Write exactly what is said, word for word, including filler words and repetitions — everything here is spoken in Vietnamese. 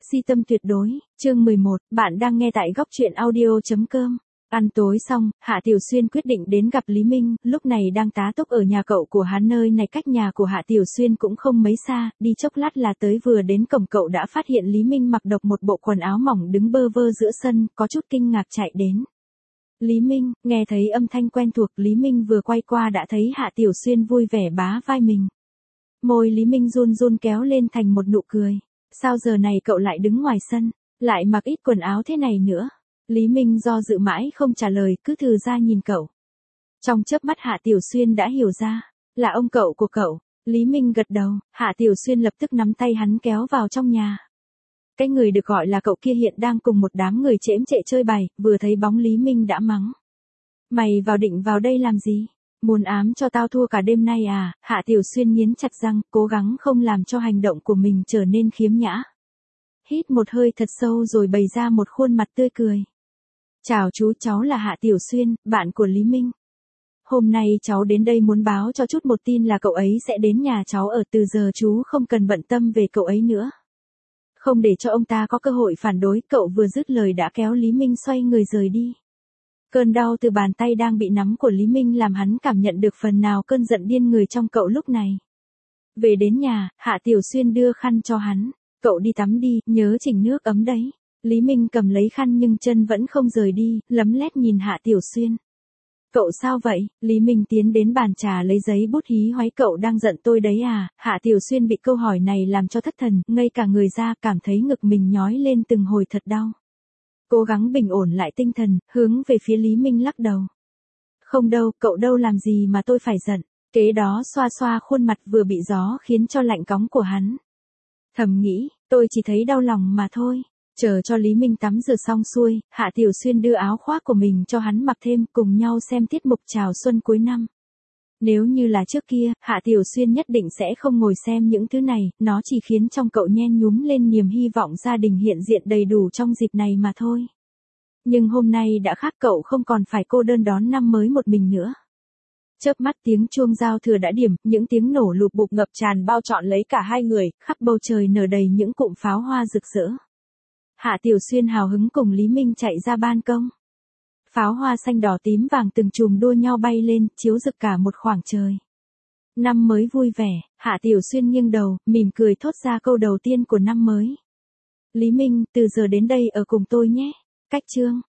Si tâm tuyệt đối, chương mười một, bạn đang nghe tại góc truyện audio.com. Ăn tối xong, Hạ Tiểu Xuyên quyết định đến gặp Lý Minh, lúc này đang tá túc ở nhà cậu của hắn, nơi này cách nhà của Hạ Tiểu Xuyên cũng không mấy xa, đi chốc lát là tới. Vừa đến cổng cậu đã phát hiện Lý Minh mặc độc một bộ quần áo mỏng đứng bơ vơ giữa sân, có chút kinh ngạc chạy đến. Lý Minh, nghe thấy âm thanh quen thuộc, Lý Minh vừa quay qua đã thấy Hạ Tiểu Xuyên vui vẻ bá vai mình. Môi Lý Minh run run kéo lên thành một nụ cười. Sao giờ này cậu lại đứng ngoài sân, lại mặc ít quần áo thế này nữa? Lý Minh do dự mãi không trả lời, cứ thừ ra nhìn cậu. Trong chớp mắt Hạ Tiểu Xuyên đã hiểu ra, là ông cậu của cậu. Lý Minh gật đầu, Hạ Tiểu Xuyên lập tức nắm tay hắn kéo vào trong nhà. Cái người được gọi là cậu kia hiện đang cùng một đám người chễm chệ chơi bày, vừa thấy bóng Lý Minh đã mắng. Mày vào định vào đây làm gì? Muốn ám cho tao thua cả đêm nay à? Hạ Tiểu Xuyên nghiến chặt răng, cố gắng không làm cho hành động của mình trở nên khiếm nhã. Hít một hơi thật sâu rồi bày ra một khuôn mặt tươi cười. Chào chú, cháu là Hạ Tiểu Xuyên, bạn của Lý Minh. Hôm nay cháu đến đây muốn báo cho chút một tin là cậu ấy sẽ đến nhà cháu ở, từ giờ chú không cần bận tâm về cậu ấy nữa. Không để cho ông ta có cơ hội phản đối, cậu vừa dứt lời đã kéo Lý Minh xoay người rời đi. Cơn đau từ bàn tay đang bị nắm của Lý Minh làm hắn cảm nhận được phần nào cơn giận điên người trong cậu lúc này. Về đến nhà, Hạ Tiểu Xuyên đưa khăn cho hắn. Cậu đi tắm đi, nhớ chỉnh nước ấm đấy. Lý Minh cầm lấy khăn nhưng chân vẫn không rời đi, lấm lét nhìn Hạ Tiểu Xuyên. Cậu sao vậy? Lý Minh tiến đến bàn trà lấy giấy bút hí hoáy. Cậu đang giận tôi đấy à? Hạ Tiểu Xuyên bị câu hỏi này làm cho thất thần, ngây cả người ra, cảm thấy ngực mình nhói lên từng hồi thật đau. Cố gắng bình ổn lại tinh thần, hướng về phía Lý Minh lắc đầu. Không đâu, cậu đâu làm gì mà tôi phải giận. Kế đó xoa xoa khuôn mặt vừa bị gió khiến cho lạnh cóng của hắn. Thầm nghĩ, tôi chỉ thấy đau lòng mà thôi. Chờ cho Lý Minh tắm rửa xong xuôi, Hạ Tiểu Xuyên đưa áo khoác của mình cho hắn mặc thêm, cùng nhau xem tiết mục chào xuân cuối năm. Nếu như là trước kia, Hạ Tiểu Xuyên nhất định sẽ không ngồi xem những thứ này, nó chỉ khiến trong cậu nhen nhúm lên niềm hy vọng gia đình hiện diện đầy đủ trong dịp này mà thôi. Nhưng hôm nay đã khác, cậu không còn phải cô đơn đón năm mới một mình nữa. Chớp mắt tiếng chuông giao thừa đã điểm, những tiếng nổ lụp bụp ngập tràn bao trọn lấy cả hai người, khắp bầu trời nở đầy những cụm pháo hoa rực rỡ. Hạ Tiểu Xuyên hào hứng cùng Lý Minh chạy ra ban công. Pháo hoa xanh đỏ tím vàng từng chùm đua nhau bay lên, chiếu rực cả một khoảng trời. Năm mới vui vẻ, Hạ Tiểu Xuyên nghiêng đầu, mỉm cười thốt ra câu đầu tiên của năm mới. Lý Minh, từ giờ đến đây ở cùng tôi nhé. Cách chương.